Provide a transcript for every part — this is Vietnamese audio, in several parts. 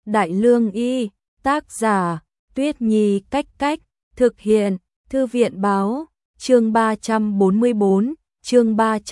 Đại Lương Y, tác giả, Tuyết Nhi Cách Cách, thực hiện, Thư viện Báo, chương 344, chương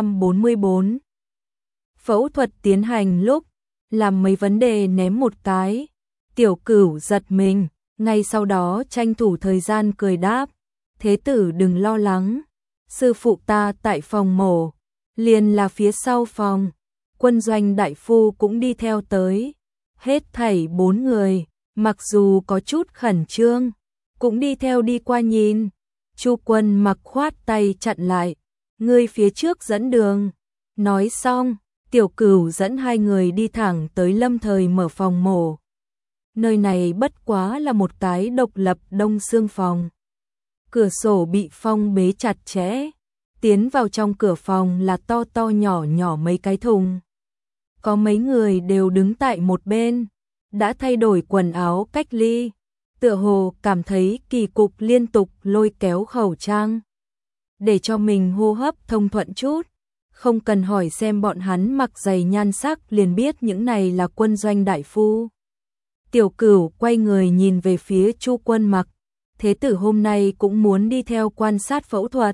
344. Phẫu thuật tiến hành lúc, làm mấy vấn đề ném một cái, Tiểu Cửu giật mình, ngay sau đó tranh thủ thời gian cười đáp, thế tử đừng lo lắng, sư phụ ta tại phòng mổ, liền là phía sau phòng, Quân Doanh đại phu cũng đi theo tới, hết thảy 4 người, mặc dù có chút khẩn trương, cũng đi theo đi qua nhìn. Chu Quân Mặc khoát tay chặn lại, ngươi phía trước dẫn đường. Nói xong, Tiểu Cửu dẫn hai người đi thẳng tới lâm thời mở phòng mổ. Nơi này bất quá là một cái độc lập đông xương phòng. Cửa sổ bị phong bế chặt chẽ, tiến vào trong cửa phòng là to to nhỏ nhỏ mấy cái thùng. Có mấy người đều đứng tại một bên, đã thay đổi quần áo cách ly, tựa hồ cảm thấy kỳ cục liên tục lôi kéo khẩu trang. Để cho mình hô hấp thông thuận chút, không cần hỏi xem bọn hắn mặc giày nhan sắc liền biết những này là Quân Doanh đại phu. Tiểu Cửu quay người nhìn về phía Chu Quân Mặc, thế tử hôm nay cũng muốn đi theo quan sát phẫu thuật.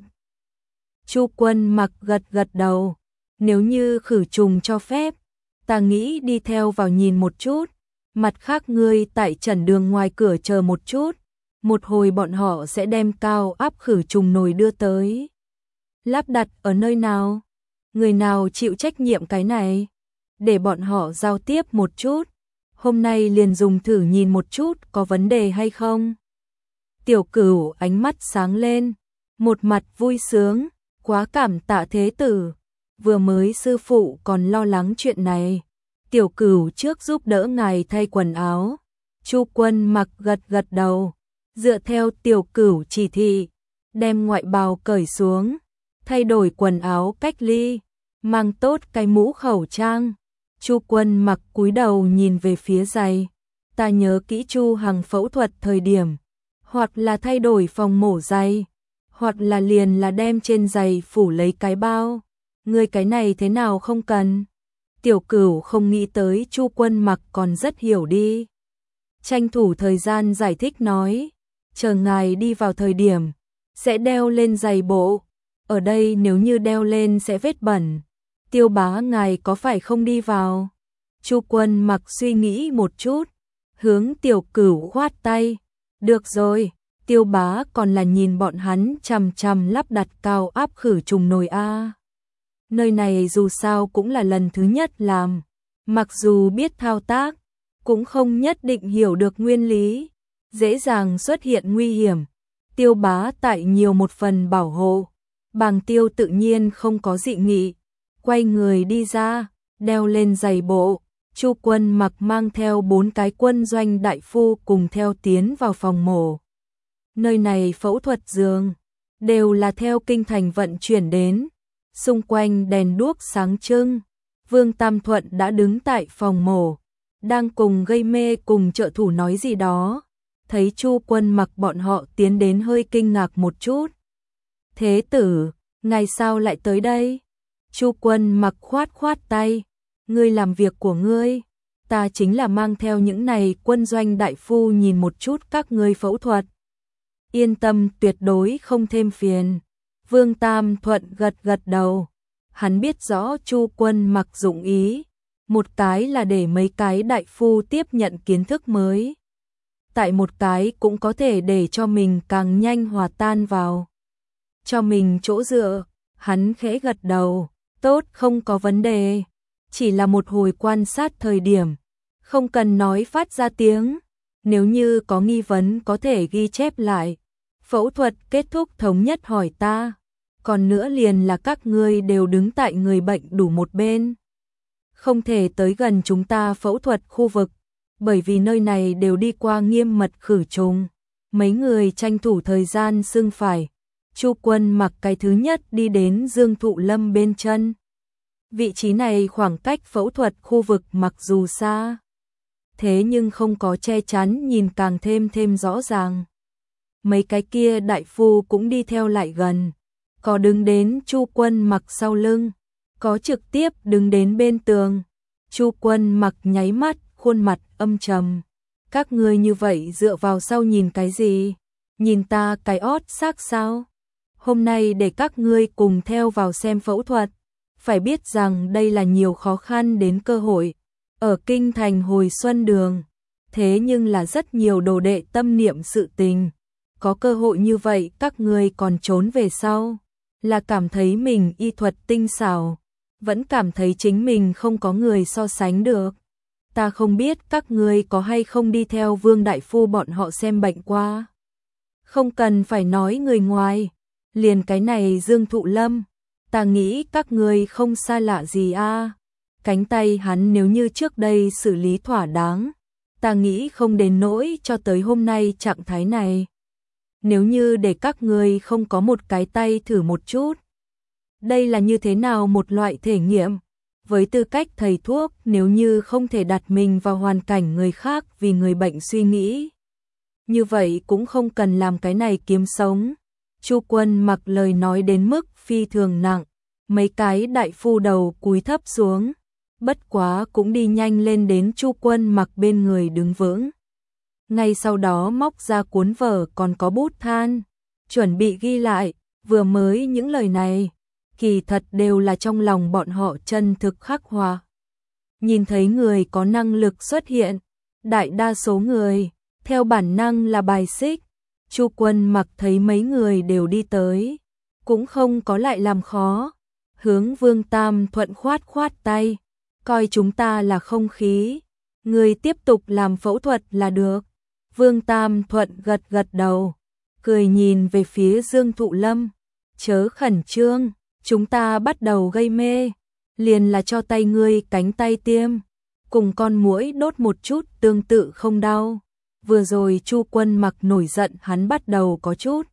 Chu Quân Mặc gật gật đầu, nếu như khử trùng cho phép, ta nghĩ đi theo vào nhìn một chút, mặt khác ngươi tại trần đường ngoài cửa chờ một chút, một hồi bọn họ sẽ đem cao áp khử trùng nồi đưa tới. Lắp đặt ở nơi nào? Người nào chịu trách nhiệm cái này? Để bọn họ giao tiếp một chút, hôm nay liền dùng thử nhìn một chút có vấn đề hay không. Tiểu Cửu ánh mắt sáng lên, một mặt vui sướng, quá cảm tạ thế tử, vừa mới sư phụ còn lo lắng chuyện này. Tiểu Cửu trước giúp đỡ ngài thay quần áo. Chu Quân Mặc gật gật đầu, dựa theo Tiểu Cửu chỉ thị, đem ngoại bào cởi xuống, thay đổi quần áo cách ly, mang tốt cái mũ khẩu trang. Chu Quân Mặc cúi đầu nhìn về phía giày, ta nhớ kỹ Chu Hằng phẫu thuật thời điểm, hoặc là thay đổi phòng mổ giày, hoặc là liền là đem trên giày phủ lấy cái bao. Ngươi cái này thế nào không cần? Tiểu Cửu không nghĩ tới Chu Quân Mặc còn rất hiểu đi. Tranh thủ thời gian giải thích nói, chờ ngài đi vào thời điểm, sẽ đeo lên giày bộ. Ở đây nếu như đeo lên sẽ vết bẩn. Tiêu bá ngài có phải không đi vào? Chu Quân Mặc suy nghĩ một chút, hướng Tiểu Cửu khoát tay. Được rồi, Tiêu bá còn là nhìn bọn hắn chằm chằm lắp đặt cao áp khử trùng nồi a. Nơi này dù sao cũng là lần thứ nhất làm, mặc dù biết thao tác, cũng không nhất định hiểu được nguyên lý, dễ dàng xuất hiện nguy hiểm. Tiêu bá tại nhiều một phần bảo hộ, Bàng Tiêu tự nhiên không có dị nghị, quay người đi ra, đeo lên giày bộ. Chu Quân Mặc mang theo 4 cái Quân Doanh đại phu cùng theo tiến vào phòng mổ. Nơi này phẫu thuật giường đều là theo kinh thành vận chuyển đến, xung quanh đèn đuốc sáng trưng. Vương Tam Thuận đã đứng tại phòng mổ, đang cùng gây mê cùng trợ thủ nói gì đó. Thấy Chu Quân Mặc bọn họ tiến đến hơi kinh ngạc một chút. Thế tử, ngài sao lại tới đây? Chu Quân Mặc khoát khoát tay, ngươi làm việc của ngươi, ta chính là mang theo những này Quân Doanh đại phu nhìn một chút các ngươi phẫu thuật. Yên tâm, tuyệt đối không thêm phiền. Vương Tam Thuận gật gật đầu, hắn biết rõ Chu Quân Mặc dụng ý, một cái là để mấy cái đại phu tiếp nhận kiến thức mới, tại một cái cũng có thể để cho mình càng nhanh hòa tan vào, cho mình chỗ dựa. Hắn khẽ gật đầu, tốt, không có vấn đề, chỉ là một hồi quan sát thời điểm, không cần nói phát ra tiếng, nếu như có nghi vấn có thể ghi chép lại, phẫu thuật kết thúc thống nhất hỏi ta. Còn nữa liền là các ngươi đều đứng tại người bệnh đủ một bên, không thể tới gần chúng ta phẫu thuật khu vực, bởi vì nơi này đều đi qua nghiêm mật khử trùng. Mấy người tranh thủ thời gian xưng phải. Chu Quân Mặc cái thứ nhất đi đến Dương Thụ Lâm bên chân. Vị trí này khoảng cách phẫu thuật khu vực mặc dù xa, thế nhưng không có che chắn nhìn càng thêm rõ ràng. Mấy cái kia đại phu cũng đi theo lại gần, có đứng đến Chu Quân Mặc sau lưng, có trực tiếp đứng đến bên tường. Chu Quân Mặc nháy mắt, khuôn mặt âm trầm. Các ngươi như vậy dựa vào sau nhìn cái gì? Nhìn ta cái ót xác sao? Hôm nay để các ngươi cùng theo vào xem phẫu thuật. Phải biết rằng đây là nhiều khó khăn đến cơ hội. Ở kinh thành hồi xuân đường. Thế nhưng là rất nhiều đồ đệ tâm niệm sự tình. Có cơ hội như vậy các ngươi còn trốn về sau. Là cảm thấy mình y thuật tinh xảo. Vẫn cảm thấy chính mình không có người so sánh được. Ta không biết các ngươi có hay không đi theo Vương Đại Phu bọn họ xem bệnh qua. Không cần phải nói người ngoài. Liền cái này Dương Thụ Lâm. Ta nghĩ các ngươi không xa lạ gì a. Cánh tay hắn nếu như trước đây xử lý thỏa đáng. Ta nghĩ không đến nỗi cho tới hôm nay trạng thái này. Nếu như để các ngươi không có một cái tay thử một chút. Đây là như thế nào một loại thể nghiệm? Với tư cách thầy thuốc, nếu như không thể đặt mình vào hoàn cảnh người khác vì người bệnh suy nghĩ. Như vậy cũng không cần làm cái này kiếm sống. Chu Quân Mặc lời nói đến mức phi thường nặng. Mấy cái đại phu đầu cúi thấp xuống. Bất quá cũng đi nhanh lên đến Chu Quân Mặc bên người đứng vững. Ngay sau đó móc ra cuốn vở còn có bút than. Chuẩn bị ghi lại, vừa mới những lời này. Kỳ thật đều là trong lòng bọn họ chân thực khắc họa. Nhìn thấy người có năng lực xuất hiện, đại đa số người, theo bản năng là bài xích. Chu Quân Mặc thấy mấy người đều đi tới, cũng không có lại làm khó. Hướng Vương Tam Thuận khoát khoát tay, coi chúng ta là không khí. Người tiếp tục làm phẫu thuật là được. Vương Tam Thuận gật gật đầu, cười nhìn về phía Dương Thụ Lâm. Chớ khẩn trương. Chúng ta bắt đầu gây mê, liền là cho tay ngươi cánh tay tiêm, cùng con muỗi đốt một chút tương tự không đau. Vừa rồi Chu Quân Mặc nổi giận hắn bắt đầu có chút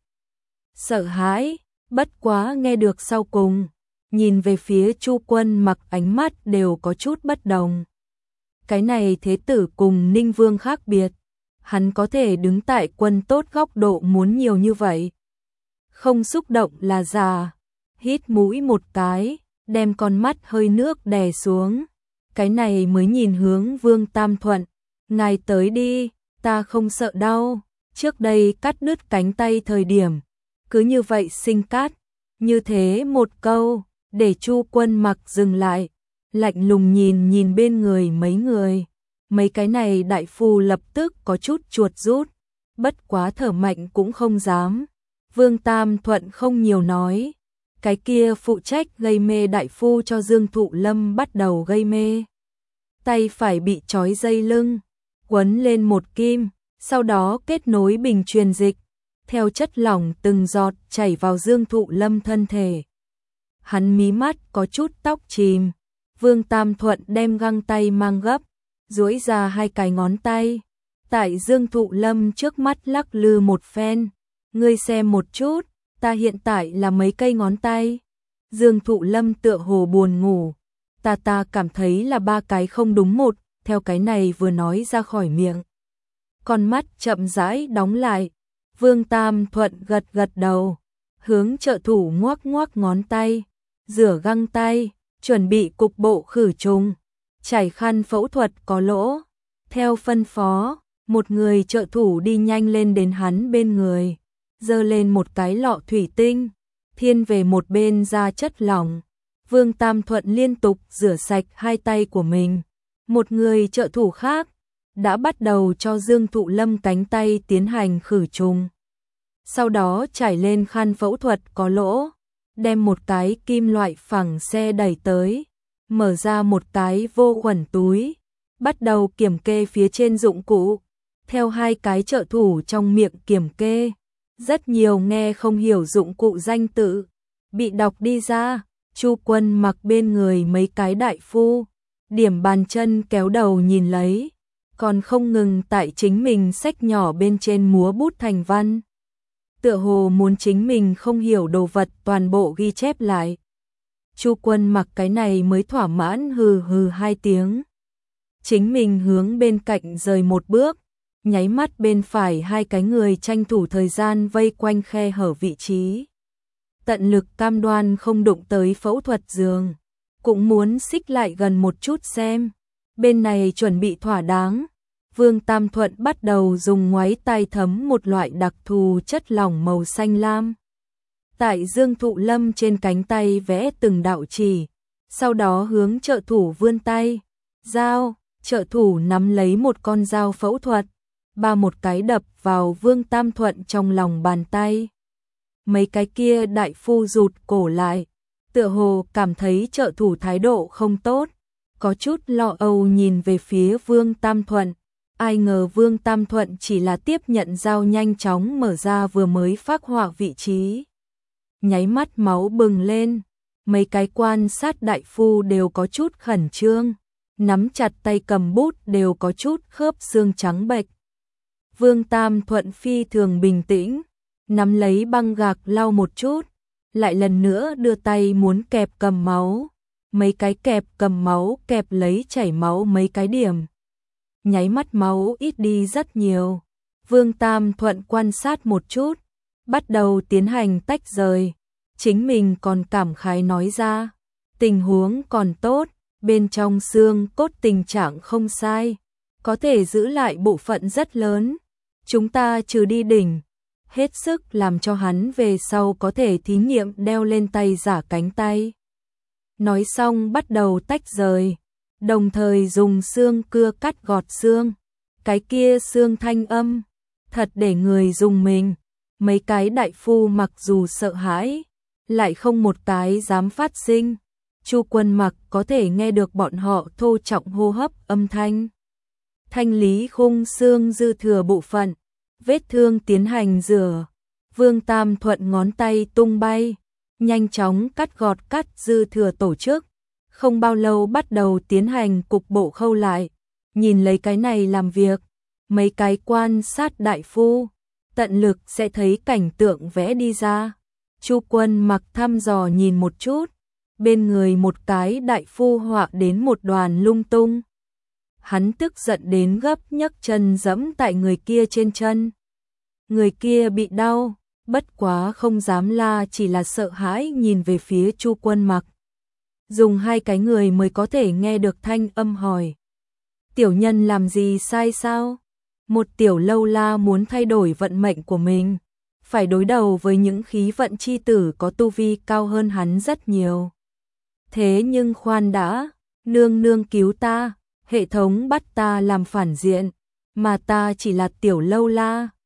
sợ hãi, bất quá nghe được sau cùng, nhìn về phía Chu Quân Mặc ánh mắt đều có chút bất đồng. Cái này thế tử cùng Ninh Vương khác biệt, hắn có thể đứng tại quân tốt góc độ muốn nhiều như vậy. Không xúc động là già. Hít mũi một cái, đem con mắt hơi nước đè xuống. Cái này mới nhìn hướng Vương Tam Thuận. Ngài tới đi, ta không sợ đau. Trước đây cắt đứt cánh tay thời điểm. Cứ như vậy sinh cát. Như thế một câu, để Chu Quân Mặc dừng lại. Lạnh lùng nhìn bên người mấy người. Mấy cái này đại phu lập tức có chút chuột rút. Bất quá thở mạnh cũng không dám. Vương Tam Thuận không nhiều nói. Cái kia phụ trách gây mê đại phu cho Dương Thụ Lâm bắt đầu gây mê. Tay phải bị trói dây lưng, quấn lên một kim, sau đó kết nối bình truyền dịch, theo chất lỏng từng giọt chảy vào Dương Thụ Lâm thân thể. Hắn mí mắt có chút tóc chìm, Vương Tam Thuận đem găng tay mang gấp, duỗi ra hai cái ngón tay, tại Dương Thụ Lâm trước mắt lắc lư một phen, ngươi xem một chút. Ta hiện tại là mấy cây ngón tay. Dương Thụ Lâm tựa hồ buồn ngủ. Ta cảm thấy là ba cái không đúng một, theo cái này vừa nói ra khỏi miệng. Con mắt chậm rãi đóng lại. Vương Tam Thuận gật gật đầu. Hướng trợ thủ ngoắc ngoắc ngón tay. Rửa găng tay, chuẩn bị cục bộ khử trùng. Chải khăn phẫu thuật có lỗ. Theo phân phó, một người trợ thủ đi nhanh lên đến hắn bên người. Giơ lên một cái lọ thủy tinh, thiên về một bên ra chất lỏng. Vương Tam Thuận liên tục rửa sạch hai tay của mình. Một người trợ thủ khác đã bắt đầu cho Dương Thụ Lâm cánh tay tiến hành khử trùng. Sau đó trải lên khăn phẫu thuật có lỗ, đem một cái kim loại phẳng xe đẩy tới, mở ra một cái vô khuẩn túi, bắt đầu kiểm kê phía trên dụng cụ. Theo hai cái trợ thủ trong miệng kiểm kê. Rất nhiều nghe không hiểu dụng cụ danh tự, bị đọc đi ra. Chu Quân Mặc bên người mấy cái đại phu, điểm bàn chân kéo đầu nhìn lấy, còn không ngừng tại chính mình sách nhỏ bên trên múa bút thành văn. Tựa hồ muốn chính mình không hiểu đồ vật toàn bộ ghi chép lại. Chu Quân Mặc cái này mới thỏa mãn hừ hừ hai tiếng. Chính mình hướng bên cạnh rời một bước. Nháy mắt bên phải hai cái người tranh thủ thời gian vây quanh khe hở vị trí. Tận lực cam đoan không đụng tới phẫu thuật giường. Cũng muốn xích lại gần một chút xem. Bên này chuẩn bị thỏa đáng, Vương Tam Thuận bắt đầu dùng ngoáy tay thấm một loại đặc thù chất lỏng màu xanh lam. Tại Dương Thụ Lâm trên cánh tay vẽ từng đạo chỉ, sau đó hướng trợ thủ vươn tay, dao, trợ thủ nắm lấy một con dao phẫu thuật, ba một cái đập vào Vương Tam Thuận trong lòng bàn tay. Mấy cái kia đại phu rụt cổ lại, tựa hồ cảm thấy trợ thủ thái độ không tốt, có chút lo âu nhìn về phía Vương Tam Thuận. Ai ngờ Vương Tam Thuận chỉ là tiếp nhận dao nhanh chóng mở ra vừa mới phác họa vị trí. Nháy mắt máu bừng lên, mấy cái quan sát đại phu đều có chút khẩn trương, nắm chặt tay cầm bút đều có chút khớp xương trắng bệch. Vương Tam Thuận phi thường bình tĩnh, nắm lấy băng gạc lau một chút, lại lần nữa đưa tay muốn kẹp cầm máu. Mấy cái kẹp cầm máu kẹp lấy chảy máu mấy cái điểm. Nháy mắt máu ít đi rất nhiều. Vương Tam Thuận quan sát một chút, bắt đầu tiến hành tách rời. Chính mình còn cảm khái nói ra, tình huống còn tốt, bên trong xương cốt tình trạng không sai, có thể giữ lại bộ phận rất lớn. Chúng ta trừ đi đỉnh, hết sức làm cho hắn về sau có thể thí nghiệm đeo lên tay giả cánh tay. Nói xong bắt đầu tách rời, đồng thời dùng xương cưa cắt gọt xương. Cái kia xương thanh âm, thật để người dùng mình. Mấy cái đại phu mặc dù sợ hãi, lại không một cái dám phát sinh. Chu Quân Mặc có thể nghe được bọn họ thô trọng hô hấp âm thanh. Thanh lý khung xương dư thừa bộ phận, vết thương tiến hành rửa. Vương Tam Thuận ngón tay tung bay, nhanh chóng cắt dư thừa tổ chức. Không bao lâu bắt đầu tiến hành cục bộ khâu lại. Nhìn lấy cái này làm việc, mấy cái quan sát đại phu, tận lực sẽ thấy cảnh tượng vẽ đi ra. Chu Quân Mặc thăm dò nhìn một chút, bên người một cái đại phu họa đến một đoàn lung tung. Hắn tức giận đến gấp nhấc chân giẫm tại người kia trên chân. Người kia bị đau, bất quá không dám la, chỉ là sợ hãi nhìn về phía Chu Quân Mặc. Dùng hai cái người mới có thể nghe được thanh âm hỏi. Tiểu nhân làm gì sai sao? Một tiểu lâu la muốn thay đổi vận mệnh của mình, phải đối đầu với những khí vận chi tử có tu vi cao hơn hắn rất nhiều. Thế nhưng khoan đã, nương nương cứu ta, hệ thống bắt ta làm phản diện, mà ta chỉ là tiểu lâu la.